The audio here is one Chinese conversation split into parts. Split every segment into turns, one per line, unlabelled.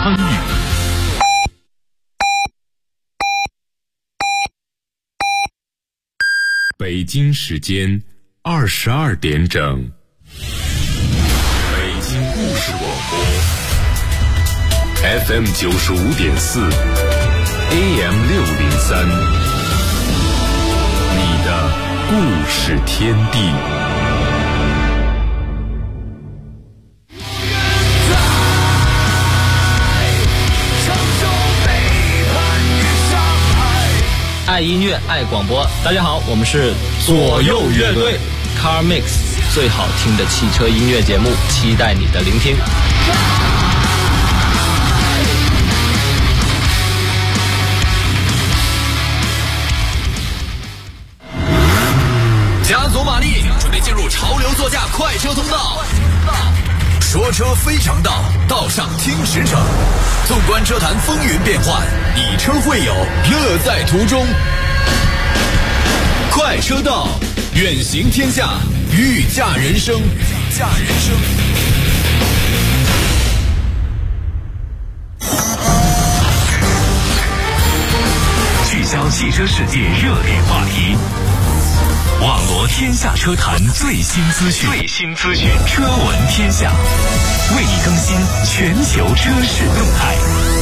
参与。北京时间22点整，北京故事广播 FM 95.4 AM 603，你的故事天地。
爱音乐，爱广播。大家好，我们是左右乐队 Car Mix， 最好听的汽车音乐节目，期待你的聆听。
加足马力，准备进入潮流座驾快车通道。说车非常道，道上听实诚。纵观车坛风云变幻，以车会友，乐在途中。快车道，远行天下，御驾人生。
聚焦汽车世界热点话题，网罗天下车坛最新资讯，车闻天下，为你更新全球车市动态。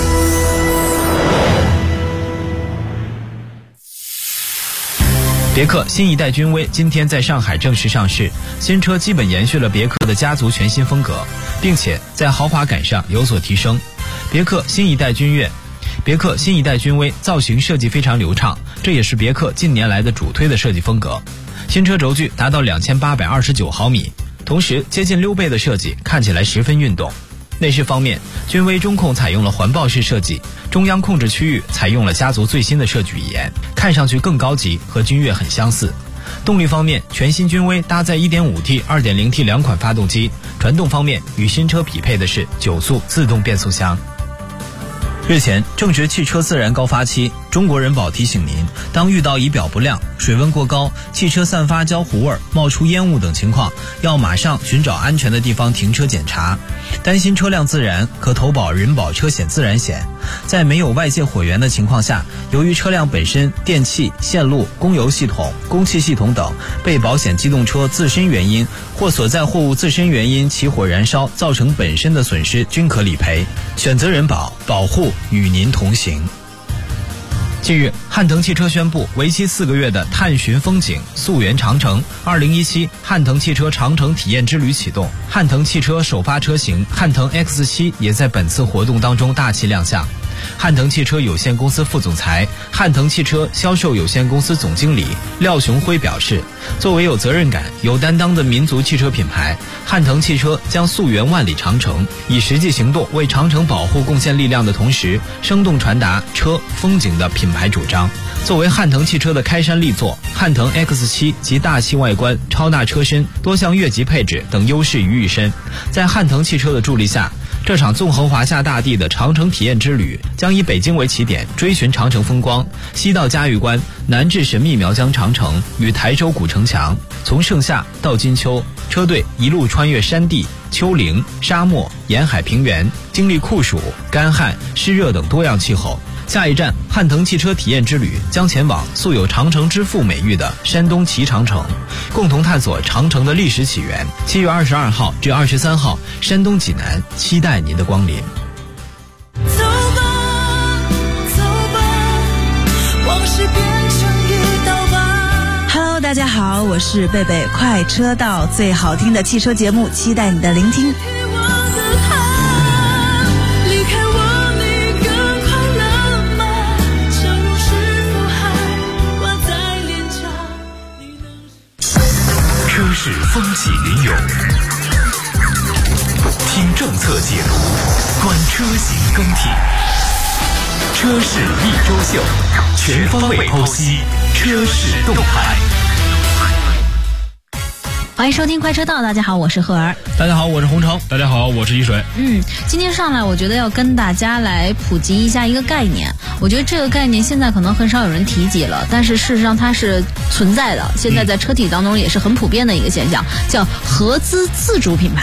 别克新一代君威今天在上海正式上市，新车基本延续了别克的家族全新风格，并且在豪华感上有所提升。别克新一代君威造型设计非常流畅，这也是别克近年来的主推的设计风格。新车轴距达到2829毫米，同时接近6倍的设计看起来十分运动。内饰方面，君威中控采用了环抱式设计，中央控制区域采用了家族最新的设计语言，看上去更高级，和君越很相似。动力方面，全新君威搭载 1.5T、2.0T 两款发动机，传动方面与新车匹配的是9速自动变速箱。日前正值汽车自燃高发期，中国人保提醒您，当遇到仪表不亮、水温过高、汽车散发焦糊味、冒出烟雾等情况，要马上寻找安全的地方停车检查。担心车辆自燃，可投保人保车险自燃险。在没有外界火源的情况下，由于车辆本身电器、线路、供油系统、供气系统等被保险机动车自身原因或所在货物自身原因起火燃烧造成本身的损失均可理赔。选择人保，保护与您同行。近日，汉腾汽车宣布为期4个月的探寻风景溯源长城2017汉腾汽车长城体验之旅启动，汉腾汽车首发车型汉腾 X7 也在本次活动当中大气亮相。汉腾汽车有限公司副总裁、汉腾汽车销售有限公司总经理廖雄辉表示，作为有责任感、有担当的民族汽车品牌，汉腾汽车将溯源万里长城，以实际行动为长城保护贡献力量的同时，生动传达车风景的品牌主张。作为汉腾汽车的开山力作，汉腾 X7 及大气外观、超大车身、多项越级配置等优势于一身。在汉腾汽车的助力下，这场纵横华夏大地的长城体验之旅将以北京为起点，追寻长城风光，西到嘉峪关，南至神秘苗疆长城与台州古城墙，从盛夏到金秋，车队一路穿越山地、丘陵、沙漠、沿海平原，经历酷暑、干旱、湿热等多样气候。下一站，汉腾汽车体验之旅将前往素有长城之父美誉的山东齐长城，共同探索长城的历史起源。7月22号至23号，山东济南，期待您的光临。
走吧，走吧，往事变成一道疤。Hello， 大家好，我是贝贝，快车道最好听的汽车节目，期待你的聆听。
车市风起云涌，听政策解读，观车型更替，车市一周秀，全方位剖析车市动态。
欢迎收听快车道，大家好，我是赫儿。
大家好，我是洪城。
大家好，我是一水。
今天上来我觉得要跟大家来普及一下一个概念，我觉得这个概念现在可能很少有人提及了，但是事实上它是存在的，现在在车体当中也是很普遍的一个现象，叫合资自主品牌。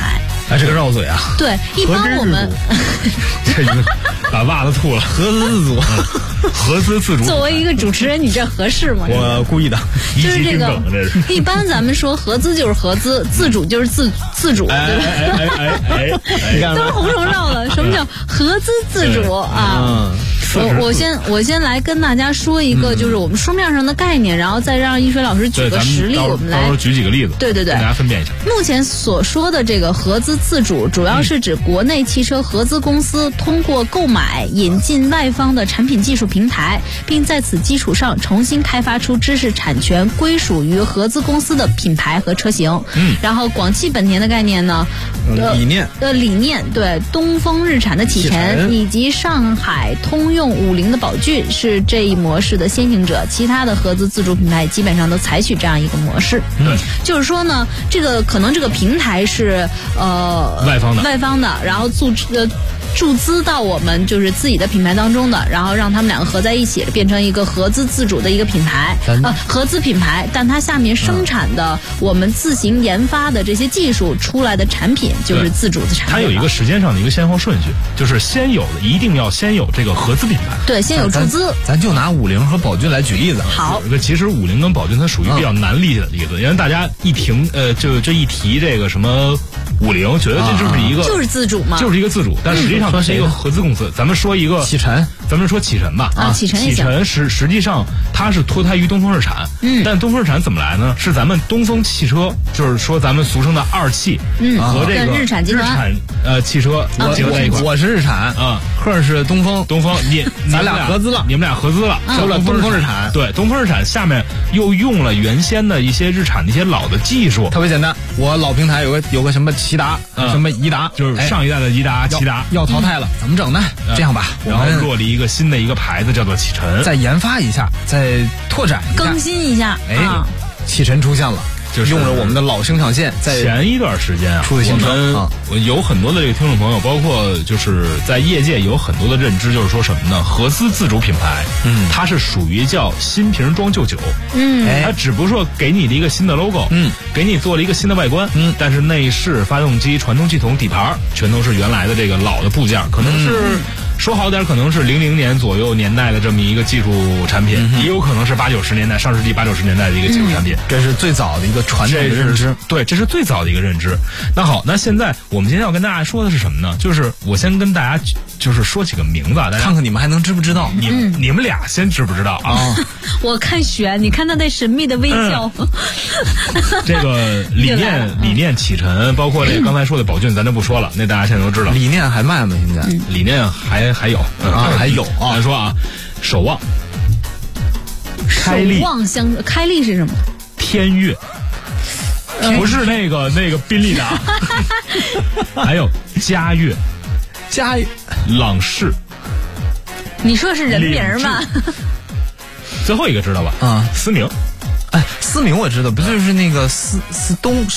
哎，这个绕嘴啊。
对，一般我们
这个把袜子吐了。
合资自主，
合资自主。
作为一个主持人，你这合适吗？
我故意的，
就是这个。一般咱们说合资就是合资，自主就是自主，对吧？都是红绳绕的。什么叫合资自主啊？我先来跟大家说一个，就是我们书面上的概念，然后再让一水老师举个实例，我们来
举几个例子，
对，
给大家分辨一下。
目前所说的这个合资自主，主要是指国内汽车合资公司通过购买、引进外方的产品技术平台，并在此基础上重新开发出知识产权归属于合资公司的品牌和车型。然后广汽本田的概念呢，理念对，东风日产的启辰以及上海通用50的宝骏是这一模式的先行者，其他的合资自主品牌基本上都采取这样一个模式。就是说呢，这个可能这个平台是
外方的，
然后注资到我们就是自己的品牌当中的，然后让他们两个合在一起，变成一个合资自主的一个品牌，合资品牌，但它下面生产的我们自行研发的这些技术出来的产品就是自主的产品。
它有一个时间上的一个先后顺序，就是一定要先有这个合资品牌，
对，先有注资。
咱就拿50和宝骏来举例子。
好，
其实50跟宝骏它属于比较难理解的例子，因为大家一提这个什么50，觉得这就是一个
就是自主嘛，
就是一个自主，但实际上它是一个合资公司。咱们说一个
启辰，
咱们说启辰吧。
启辰
实际上它是脱胎于东风日产，但东风日产怎么来呢？是咱们东风汽车，就是说咱们俗称的二汽，和这个
日产集团
汽车结合在一块。
我是日产贺是东风，咱俩合资了，
你们俩合资了，
出了东风日产。
对，东风日产下面又用了原先的一些日产的一些老的技术，
特别简单。我老平台有个什么骐达，什么颐达，
就是上一代的颐达、骐达
要淘汰了，怎么整呢？这样吧，
然后落了一个新的一个牌子叫做启辰，
再研发一下，再拓展一下，
更新一下。
启辰出现了。就是用了我们的老生产线，在
前一段时间啊，
出的新车
有很多的这个听众朋友，包括就是在业界有很多的认知，就是说什么呢？合资自主品牌，它是属于叫新瓶装旧酒，它只不过说给你的一个新的 logo，给你做了一个新的外观，但是内饰、发动机、传动系统、底盘全都是原来的这个老的部件，可能是。说好点，可能是00年左右年代的这么一个技术产品，也有可能是80、90年代上世纪80、90年代的一个技术产品。
这是最早的一个传统的认知，
对，这是最早的一个认知。那好，那现在我们今天要跟大家说的是什么呢？就是我先跟大家就是说几个名字，大家
看看你们还能知不知道？
你们俩先知不知道啊？
我看悬，你看他那神秘的微笑。
这个理念启辰，包括这个刚才说的宝骏，咱就不说了，那大家现在都知道。
理念还卖吗？现在
理念还有
还有啊！
咱说啊，守望、开利、
开利是什么？
天悦，不是那个宾利的啊。还有嘉悦、朗仕。
你说是人名吗？
最后一个知道吧？思明。
思明我知道，不就是那个东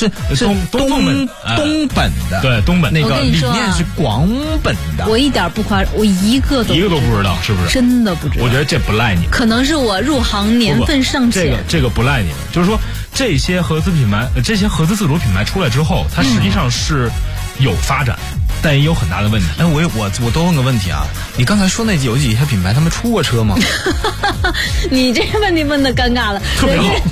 本的，
对，东本
那个理念是广本的。
我一点不夸张，我一个都
不知道，是不是？
真的不知道。
我觉得这不赖你，
可能是我入行年份尚浅。
这个不赖你们，就是说这些合资品牌、这些合资自主品牌出来之后，它实际上是有发展。但也有很大的问题。
我多问个问题啊！你刚才说有几些品牌，他们出过车吗？
你这个问题问的尴尬了。
特别好。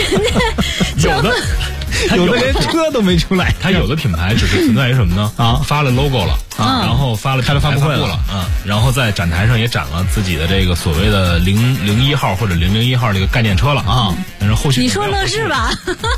有的
连车都没出来。
它有的品牌只是存在于什么呢？发了 logo 了，然后开了发布会了，然后在展台上也展了自己的这个所谓的001号或者001号这个概念车了啊。但是后续
你说乐视吧？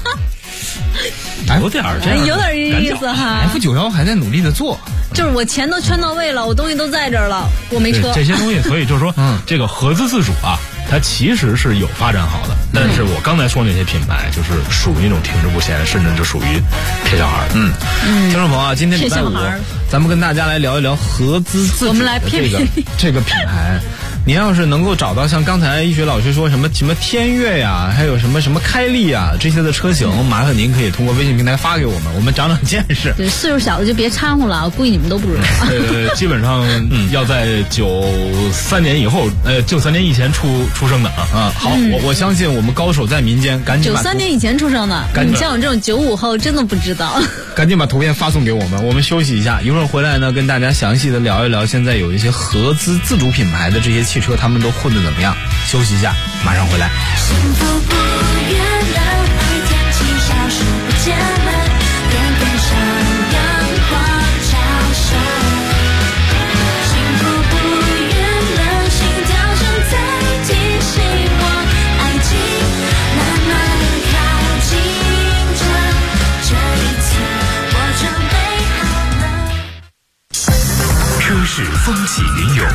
有点这样，
有点意思哈。
F91还在努力的做，
就是我钱都圈到位了，我东西都在这儿了，我没车。
这些东西，所以就是说，这个合资自主啊，它其实是有发展好的。但是我刚才说那些品牌，就是属于那种停滞不前，甚至就属于骗小孩。
听众朋友啊，今天礼拜5，咱们跟大家来聊一聊合资自主的这个品牌。 你要是能够找到像刚才一学老师说什么天悦呀，还有什么开利啊这些的车型，麻烦您可以通过微信平台发给我们，我们长长见识。
对，岁数小的就别掺和了，我估计你们都不知道。
基本上要在93年以后，93年以前出生的啊。
好，我相信我们高手在民间，赶紧把
93年以前出生的，你像我这种95后真的不知道。
赶紧把图片发送给我们，我们休息一下，一会儿回来呢，跟大家详细的聊一聊现在有一些合资自主品牌的这些汽车，他们都混得怎么样？休息一下，马上回来。
幸福不远了，天气消失不见了，天空上阳光照射。幸福不远了，心跳声在提醒我，爱情慢慢靠近着，这一次我准备好了。
车市风起云涌，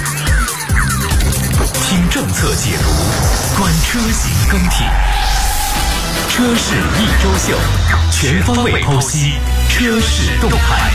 听政策解读，观车型更替。车市一周秀，全方位剖析车市动态。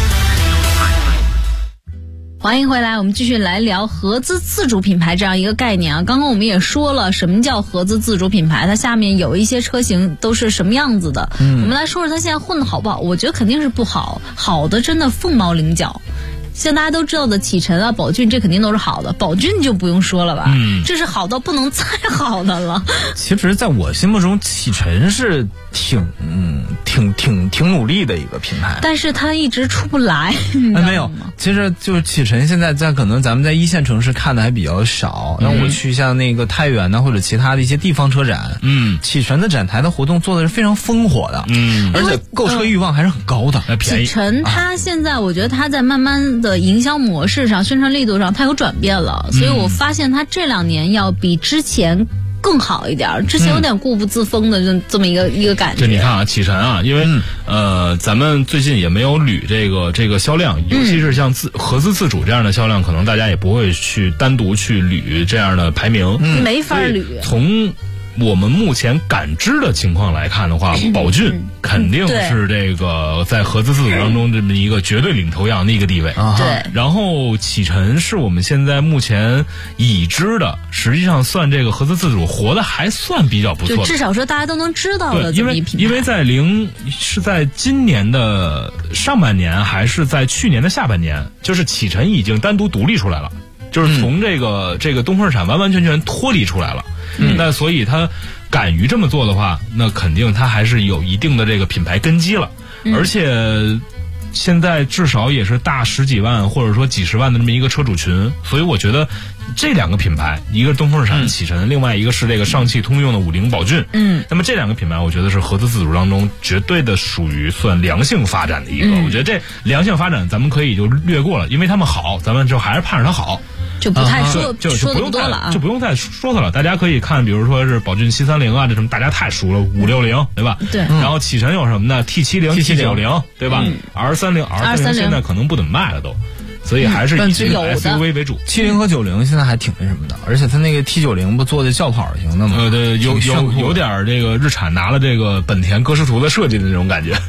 欢迎回来，我们继续来聊合资自主品牌这样一个概念啊。刚刚我们也说了什么叫合资自主品牌，它下面有一些车型都是什么样子的。我们来说说它现在混得好不好。我觉得肯定是不好，好的真的凤毛麟角。像大家都知道的启辰啊、宝骏，这肯定都是好的。宝骏就不用说了吧，这是好到不能再好的了。
其实在我心目中，启辰是挺努力的一个品牌，
但是它一直出不来。
没有，其实就是启辰现在可能咱们在一线城市看的还比较少。让我去像那个太原呢，或者其他的一些地方车展，启辰的展台的活动做的是非常烽火的，而且购车欲望还是很高的，
便宜。
启辰它现在我觉得它在慢慢的营销模式上、宣传力度上，它有转变了，所以我发现它这2年要比之前更好一点，之前有点固步自封的这么一个感觉。
这你看啊，启辰啊，因为咱们最近也没有捋这个销量，尤其是像合资自主这样的销量，可能大家也不会去单独去捋这样的排名，
没法捋。
从我们目前感知的情况来看的话，宝骏肯定是这个在合资自主当中这么一个绝对领头羊的一个地位。
对。
然后启辰是我们现在目前已知的，实际上算这个合资自主活得还算比较不错的，
就至少说大家都能知道的这么一品牌。
因为是在今年的上半年还是在去年的下半年，就是启辰已经单独独立出来了。就是从这个东风日产完完全全脱离出来了，那所以他敢于这么做的话，那肯定他还是有一定的这个品牌根基了，而且现在至少也是大10几万或者说几十万的这么一个车主群，所以我觉得这2个品牌，一个是东风日产的启辰，另外一个是这个上汽通用的50宝骏，那么这2个品牌我觉得是合资自主当中绝对的属于算良性发展的一个，我觉得这良性发展咱们可以就略过了，因为他们好，咱们就还是盼着它好。
就不太说
就
的不多了啊，
就不用再说它了。大家可以看，比如说是宝骏730啊，这什么大家太熟了，560对吧？
对。
然后启辰有什么呢？T70、T90对吧？R30现在可能不怎么卖了都，所以还是以这个 SUV 为主。
70和90现在还挺那什么的，而且它那个 T90不做的轿跑型的吗？
对，有点这个日产拿了这个本田歌诗图的设计的那种感觉。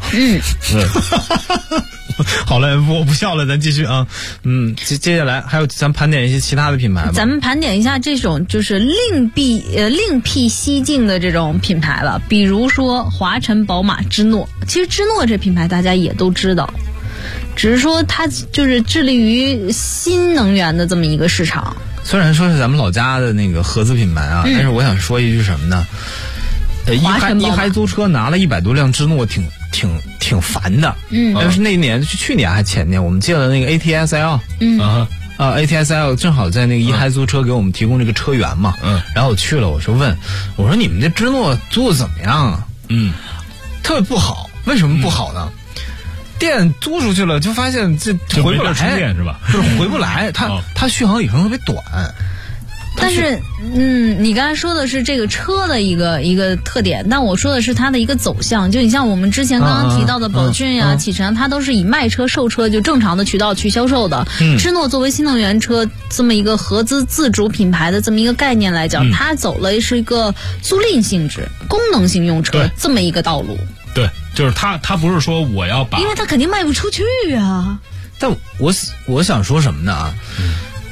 好了，我不笑了，咱继续啊。接下来还有咱盘点一些其他的品牌吧。
咱们盘点一下这种就是另辟蹊径的这种品牌吧，比如说华晨宝马芝诺。其实芝诺这品牌大家也都知道，只是说它就是致力于新能源的这么一个市场。
虽然说是咱们老家的那个合资品牌啊，但是我想说一句什么呢？一嗨租车拿了100多辆芝诺，挺烦的。但是那一年去年还前年，我们借了那个 ATSL，ATSL 正好在那个一嗨租车给我们提供这个车源嘛。然后我去了，我说你们这芝诺租的怎么样啊？特别不好。为什么不好呢？电租出去了，就发现这回不来，
充电是吧？
就是回不来，它续航里程特别短。
但是，你刚才说的是这个车的一个特点，但我说的是它的一个走向。就你像我们之前刚刚提到的宝骏呀、启辰，它都是以卖车售车就正常的渠道去销售的。芝诺作为新能源车这么一个合资自主品牌的这么一个概念来讲，它走了是一个租赁性质、功能性用车这么一个道路。
对，就是它不是说我要把，
因为它肯定卖不出去啊。
但我想说什么呢啊？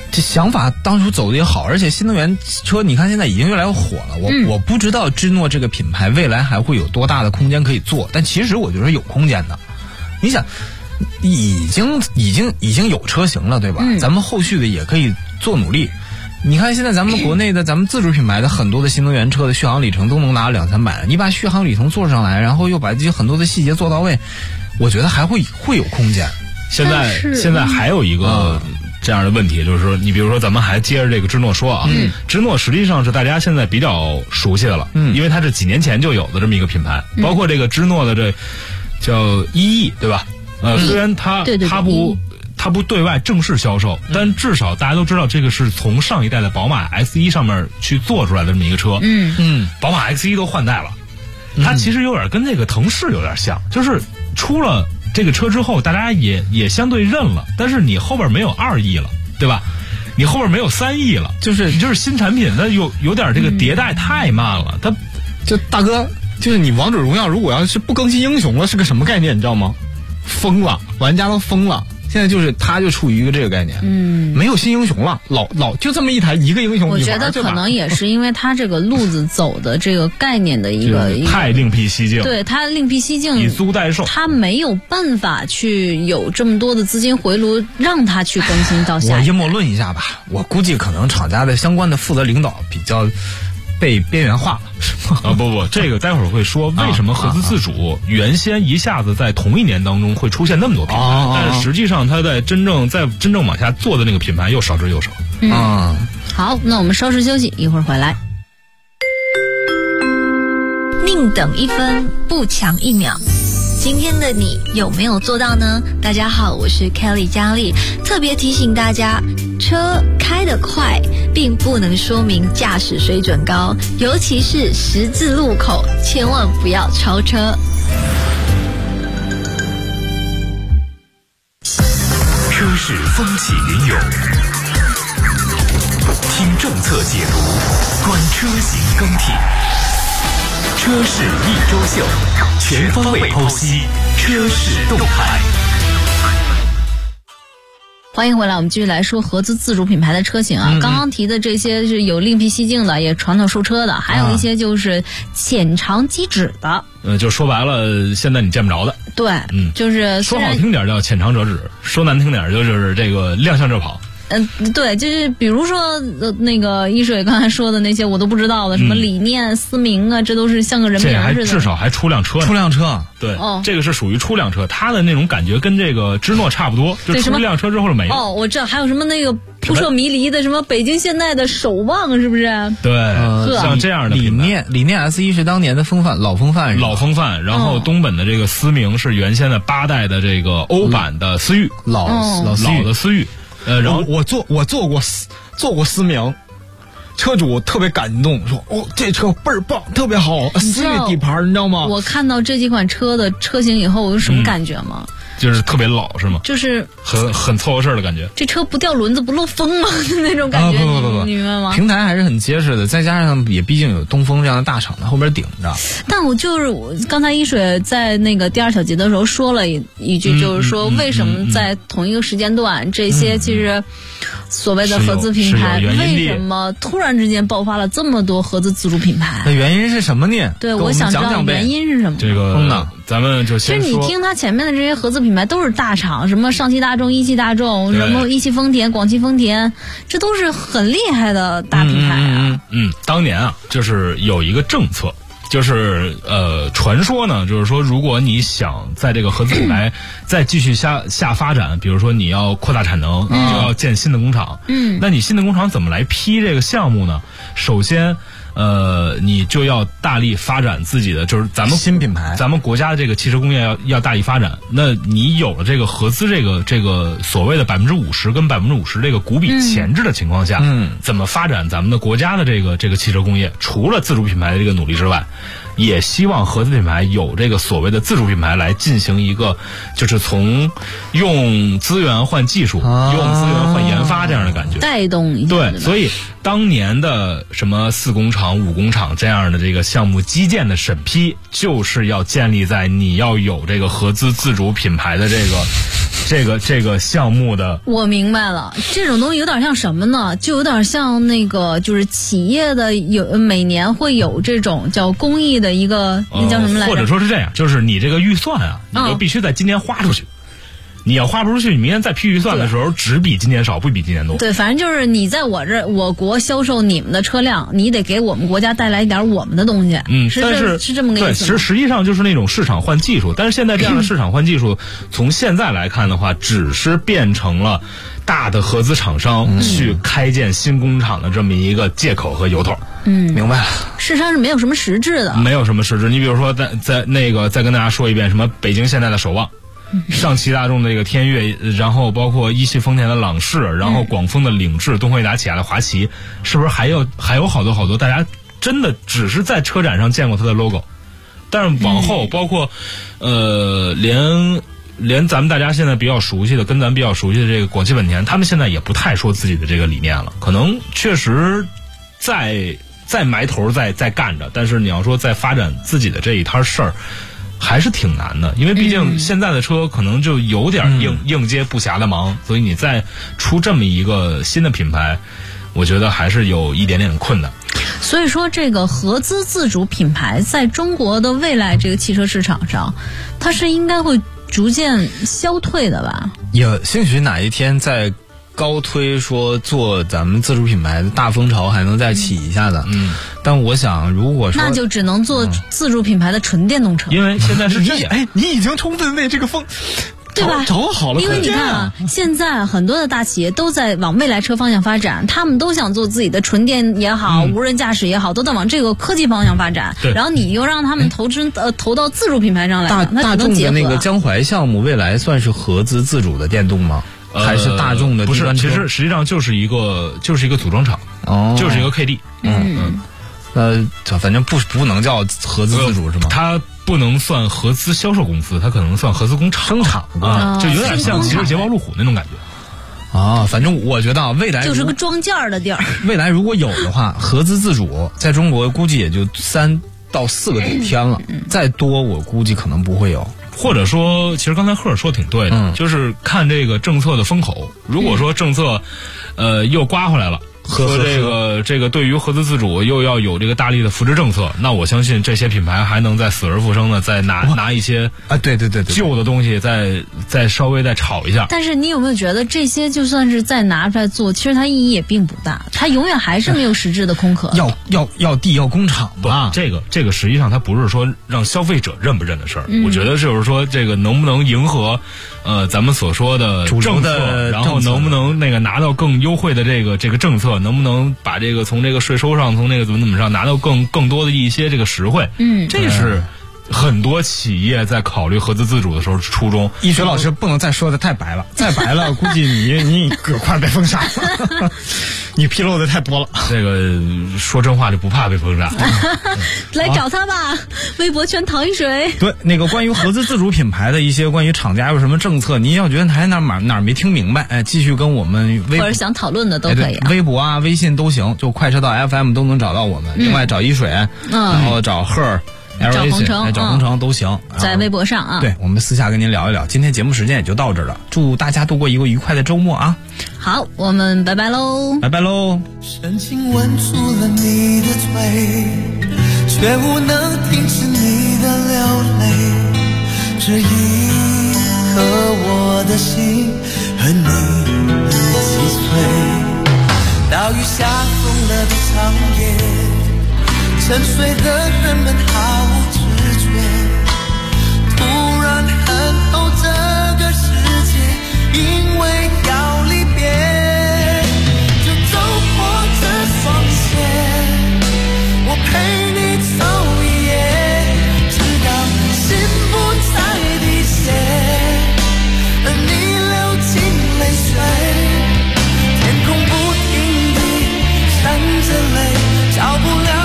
这想法当初走的也好，而且新能源车你看现在已经越来越火了。我不知道芝诺这个品牌未来还会有多大的空间可以做，但其实我觉得有空间的。你想，已经有车型了，对吧？咱们后续的也可以做努力。你看现在咱们国内的咱们自主品牌的很多的新能源车的续航里程都能达到200-300，你把续航里程做上来，然后又把这些很多的细节做到位，我觉得还会有空间。
现在还有一个这样的问题，就是说，你比如说咱们还接着这个芝诺说啊，芝诺实际上是大家现在比较熟悉的了，因为它是几年前就有的这么一个品牌，包括这个芝诺的这叫EE，对吧？虽然它不对外正式销售，但至少大家都知道这个是从上一代的宝马 X1 上面去做出来的这么一个车。宝马 X1 都换代了，它其实有点跟那个腾势有点像，就是出了这个车之后，大家也相对认了，但是你后边没有2亿了，对吧？你后边没有3亿了，就是新产品它有点这个迭代太慢了。它
就大哥，就是你王者荣耀如果要是不更新英雄了，是个什么概念？你知道吗？疯了，玩家都疯了。现在就是它就处于一个这个概念，没有新英雄了，老就这么一个英雄。
我觉得可能也是因为它这个路子走的这个概念的一个
太另辟蹊径，
对，它另辟蹊径，
以租代售，
它没有办法去有这么多的资金回炉，让它去更新到下一代。
我阴谋论一下吧，我估计可能厂家的相关的负责领导比较被边缘化了。
不，这个待会儿会说为什么合资自主原先一下子在同一年当中会出现那么多品牌，但是实际上它在真正往下做的那个品牌又少之又少。
好，那我们稍事休息，一会儿回来。
宁等1分，不抢1秒。今天的你有没有做到呢？大家好，我是 Kelly 佳丽，特别提醒大家，车开得快并不能说明驾驶水准高，尤其是十字路口，千万不要超车。
车市风起云涌，听政策解读，观车型更替。车市一周秀，全方位剖析车市动态。
欢迎回来，我们继续来说合资自主品牌的车型啊。刚刚提的这些是有另辟蹊径的，也传统售车的，还有一些就是浅尝即止的。
就说白了，现在你见不着的。
对，就是
说好听点叫浅尝辄止，说难听点就是这个亮相着跑。
对，就是比如说那个一水刚才说的那些我都不知道的，什么理念、思明啊，这都是像个人名似的。
至少还出辆车。对，这个是属于出辆车，它的那种感觉跟这个芝诺差不多，就出辆车之后就没了。
我知道，还有什么那个扑朔迷离的什么北京现代的守望，是不是？
对，像这样的
理念 S1 是当年的老风范，
然后东本的这个思明是原先的8代的这个欧版的思域，
老
的思域。
然后我做过思明，车主特别感动，说这车倍儿棒，特别好，思域底盘，你知道吗？
我看到这几款车的车型以后，我有什么感觉吗？
就是特别老是吗？
就是
很凑合事儿的感觉。
这车不掉轮子不漏风吗？那种感觉，
不，
你明白吗？
平台还是很结实的，再加上也毕竟有东风这样的大厂在后边顶着。
但我刚才一水在那个第2小节的时候说了一句，就是说为什么在同一个时间段，这些其实所谓的合资品牌为什么突然之间爆发了这么多合资自主品牌？
那原因是什么呢？
对，我想知道原因是什么。
这个咱们就先说。
其实你听它前面的这些合资品牌都是大厂，什么上汽大众、一汽大众，什么一汽丰田、广汽丰田，这都是很厉害的大品牌啊。
当年啊，就是有一个政策。就是传说呢，就是说，如果你想在这个合资品牌再继续下发展，比如说你要扩大产能，就要建新的工厂。那你新的工厂怎么来批这个项目呢？首先，你就要大力发展自己的，就是咱们
新品牌，
咱们国家的这个汽车工业要大力发展。那你有了这个合资这个所谓的50%跟50%这个股比前置的情况下，怎么发展咱们的国家的这个汽车工业？除了自主品牌的这个努力之外，也希望合资品牌有这个所谓的自主品牌来进行一个，就是从用资源换技术，用资源换研发这样的感觉，
带动一下。
对，所以当年的什么4工厂、5工厂这样的这个项目基建的审批，就是要建立在你要有这个合资自主品牌的这个项目的。
我明白了，这种东西有点像什么呢？就有点像那个，就是企业的每年会有这种叫公益的一个，那叫什么来着？
或者说是这样，就是你这个预算啊，你就必须在今年花出去。你要花不出去，你明年再批预算的时候，只比今年少，不比今年多。
对，反正就是你在我国销售你们的车辆，你得给我们国家带来一点我们的东西。是这么个意思吗？
对，实际上就是那种市场换技术，但是现在这样的市场换技术，从现在来看的话，只是变成了大的合资厂商去开建新工厂的这么一个借口和由头。
明白了。
事实上是没有什么实质的，
没有什么实质。你比如说，在那个再跟大家说一遍，什么北京现代的首旺。上汽大众的这个天越，然后包括一汽丰田的朗仕，然后广丰的领智，东风悦达起亚的华旗，是不是还有好多大家真的只是在车展上见过它的 logo， 但是往后包括连咱们大家现在比较熟悉的，跟咱们比较熟悉的这个广汽本田，他们现在也不太说自己的这个理念了，可能确实在埋头在干着，但是你要说在发展自己的这一摊事儿。还是挺难的，因为毕竟现在的车可能就有点应接不暇的忙，所以你再出这么一个新的品牌，我觉得还是有一点点困难。
所以说，这个合资自主品牌在中国的未来这个汽车市场上，它是应该会逐渐消退的吧？
也兴许哪一天在高推说做咱们自主品牌的大风潮还能再起一下的，但我想如果说
那就只能做自主品牌的纯电动车，
因为现在是这样，
你已经充分为这个风。
对吧？
找好了，
因为你看啊，现在很多的大企业都在往未来车方向发展，他们都想做自己的纯电也好，无人驾驶也好，都在往这个科技方向发展。
对。
然后你又让他们投到自主品牌上来，
大众的那个江淮项目，未来算是合资自主的电动吗？还是大众的？
不是，其实实际上就是一个组装厂，就是一个 KD。
反正不能叫合资自主是吗？
它不能算合资销售公司，它可能算合资工厂
生产
就有点像其实捷豹路虎那种感觉。
反正我觉得未来
就是个装件的地儿。
未来如果有的话，合资自主在中国估计也就3到4个顶天了，再多我估计可能不会有。
或者说，其实刚才赫尔说挺对的，就是看这个政策的风口。如果说政策，又刮回来了。和这个对于合资自主又要有这个大力的扶持政策，那我相信这些品牌还能再死而复生的再拿一些
对
旧的东西再稍微再炒一下。
但是你有没有觉得这些就算是再拿出来做，其实它意义也并不大，它永远还是没有实质的空壳。
要地要工厂吧？
这个实际上它不是说让消费者认不认的事儿，我觉得就是说这个能不能迎合咱们所说的政策，然后能不能那个拿到更优惠的这个政策。能不能把这个从这个税收上，从那个怎么上拿到更多的一些这个实惠？这是很多企业在考虑合资自主的时候初衷。
一水老师不能再说的太白了，再白了估计你快被封杀。你披露的太多了。
这个说真话就不怕被封杀。
来找他吧，微博圈淌一水。
对，那个关于合资自主品牌的一些关于厂家有什么政策，您要觉得还哪儿没听明白，继续跟我们
或者想讨论的都可以
微博啊、微信都行，就快车道 FM 都能找到我们。另外找一水，然后找赫尔。
找红城，
找红城都行，
在微博上啊。
对，我们私下跟您聊一聊。今天节目时间也就到这儿了，祝大家度过一个愉快的周末啊！
好，我们拜拜喽，
拜拜喽。
深情吻住了你的嘴，却无能停止你的流泪。这一刻，我的心和你一起碎。岛屿下疯了的长夜。沉睡的人们毫无知觉，突然恨透这个世界，因为要离别，就走过这双鞋，我陪你走一夜，直到心不再滴血，而你流尽泪水，天空不停地闪着泪，照不亮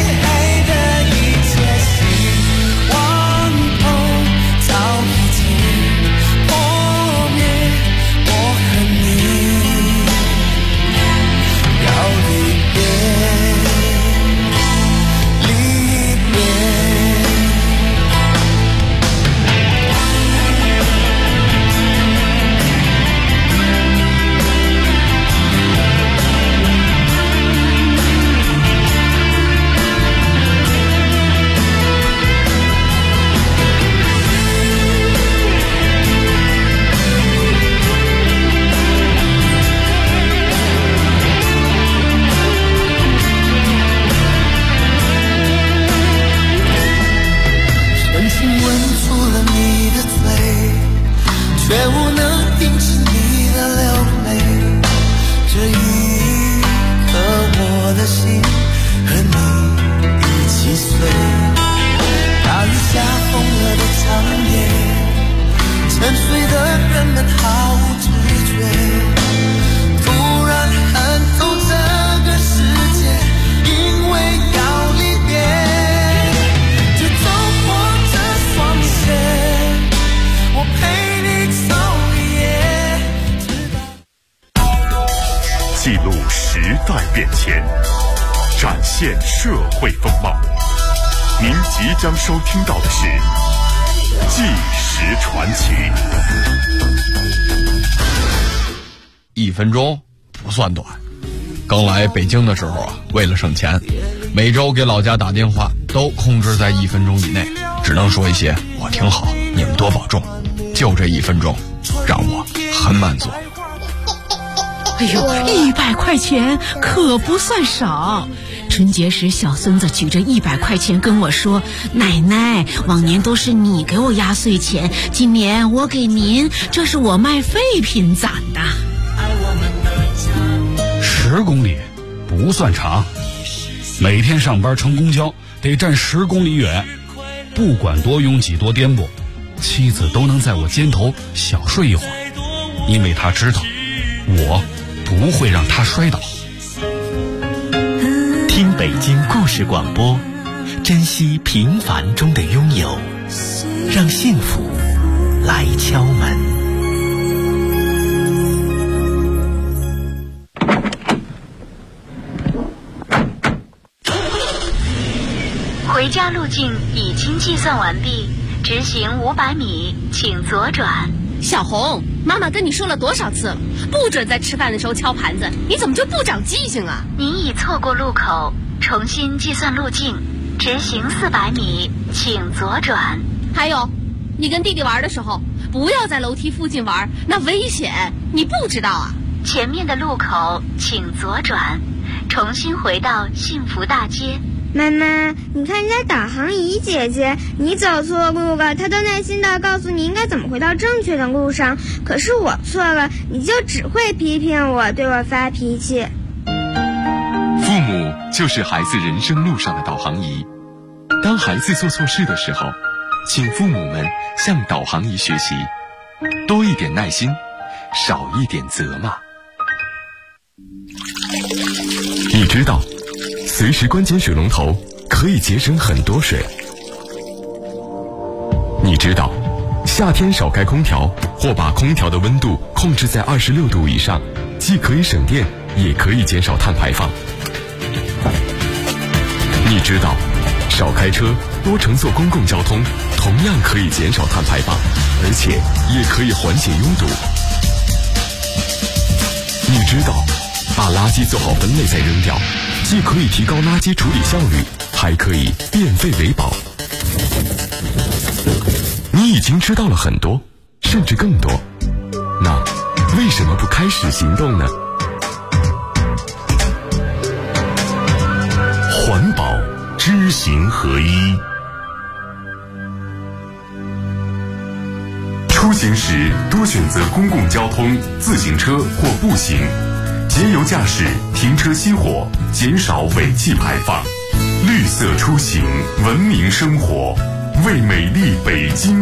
的一切希望都早已经
记录时代变迁，展现社会风貌。您即将收听到的是《纪实传奇》。
1分钟不算短。刚来北京的时候啊，为了省钱，每周给老家打电话都控制在1分钟以内，只能说一些我挺好，你们多保重。就这1分钟，让我很满足。
哎呦，100块钱可不算少。春节时，小孙子举着100块钱跟我说：“奶奶，往年都是你给我压岁钱，今年我给您，这是我卖废品攒的。
”10公里不算长，每天上班乘公交得站10公里远，不管多拥挤多颠簸，妻子都能在我肩头小睡一会儿，因为她知道我不会让她摔倒。
听北京故事广播，珍惜平凡中的拥有，让幸福来敲门。
回家路径已经计算完毕，直行500米，请左转。
小红，妈妈跟你说了多少次了，不准在吃饭的时候敲盘子，你怎么就不长记性啊？
您已错过路口，重新计算路径，直行400米，请左转。
还有，你跟弟弟玩的时候，不要在楼梯附近玩，那危险，你不知道啊？
前面的路口请左转，重新回到幸福大街。
妈妈，你看人家导航仪姐姐，你走错路了，她都耐心地告诉你应该怎么回到正确的路上。可是我错了，你就只会批评我，对我发脾气。
父母就是孩子人生路上的导航仪。当孩子做错事的时候，请父母们向导航仪学习，多一点耐心，少一点责骂。
你知道随时关紧水龙头可以节省很多水。你知道夏天少开空调或把空调的温度控制在26度以上，既可以省电也可以减少碳排放。你知道少开车多乘坐公共交通同样可以减少碳排放，而且也可以缓解拥堵。你知道把垃圾做好分类再扔掉，既可以提高垃圾处理效率，还可以变废为宝。你已经知道了很多，甚至更多，那为什么不开始行动呢？环保知行合一。出行时多选择公共交通、自行车或步行，节油驾驶，停车熄火，减少尾气排放。绿色出行，文明生活，为美丽北京